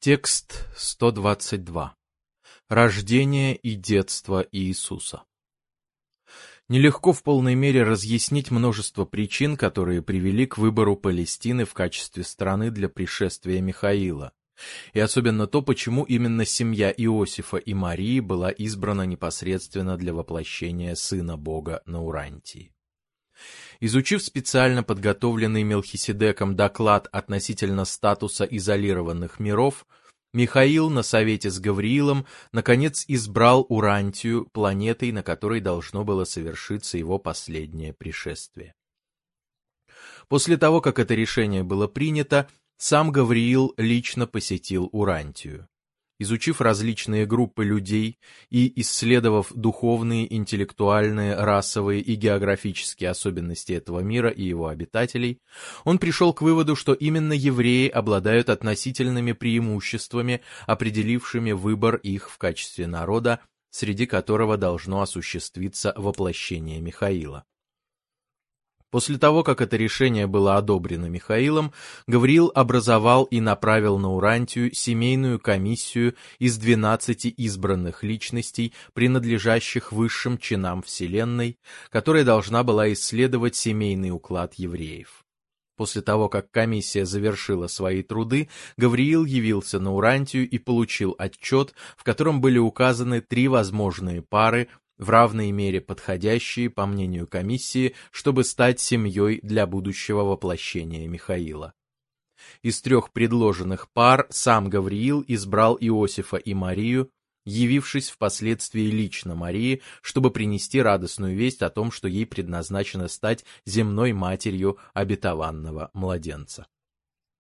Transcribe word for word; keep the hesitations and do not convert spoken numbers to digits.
Текст сто двадцать два. Рождение и детство Иисуса. Нелегко в полной мере разъяснить множество причин, которые привели к выбору Палестины в качестве страны для пришествия Михаила, и особенно то, почему именно семья Иосифа и Марии была избрана непосредственно для воплощения Сына Бога на Урантии. Изучив специально подготовленный Мелхиседеком доклад относительно статуса изолированных миров, Михаил на совете с Гавриилом наконец избрал Урантию планетой, на которой должно было совершиться его последнее пришествие. После того, как это решение было принято, сам Гавриил лично посетил Урантию. Изучив различные группы людей и исследовав духовные, интеллектуальные, расовые и географические особенности этого мира и его обитателей, он пришел к выводу, что именно евреи обладают относительными преимуществами, определившими выбор их в качестве народа, среди которого должно осуществиться воплощение Михаила. После того, как это решение было одобрено Михаилом, Гавриил образовал и направил на Урантию семейную комиссию из двенадцати избранных личностей, принадлежащих высшим чинам Вселенной, которая должна была исследовать семейный уклад евреев. После того, как комиссия завершила свои труды, Гавриил явился на Урантию и получил отчет, в котором были указаны три возможные пары, в равной мере подходящие, по мнению комиссии, чтобы стать семьей для будущего воплощения Михаила. Из трех предложенных пар сам Гавриил избрал Иосифа и Марию, явившись впоследствии лично Марии, чтобы принести радостную весть о том, что ей предназначено стать земной матерью обетованного младенца.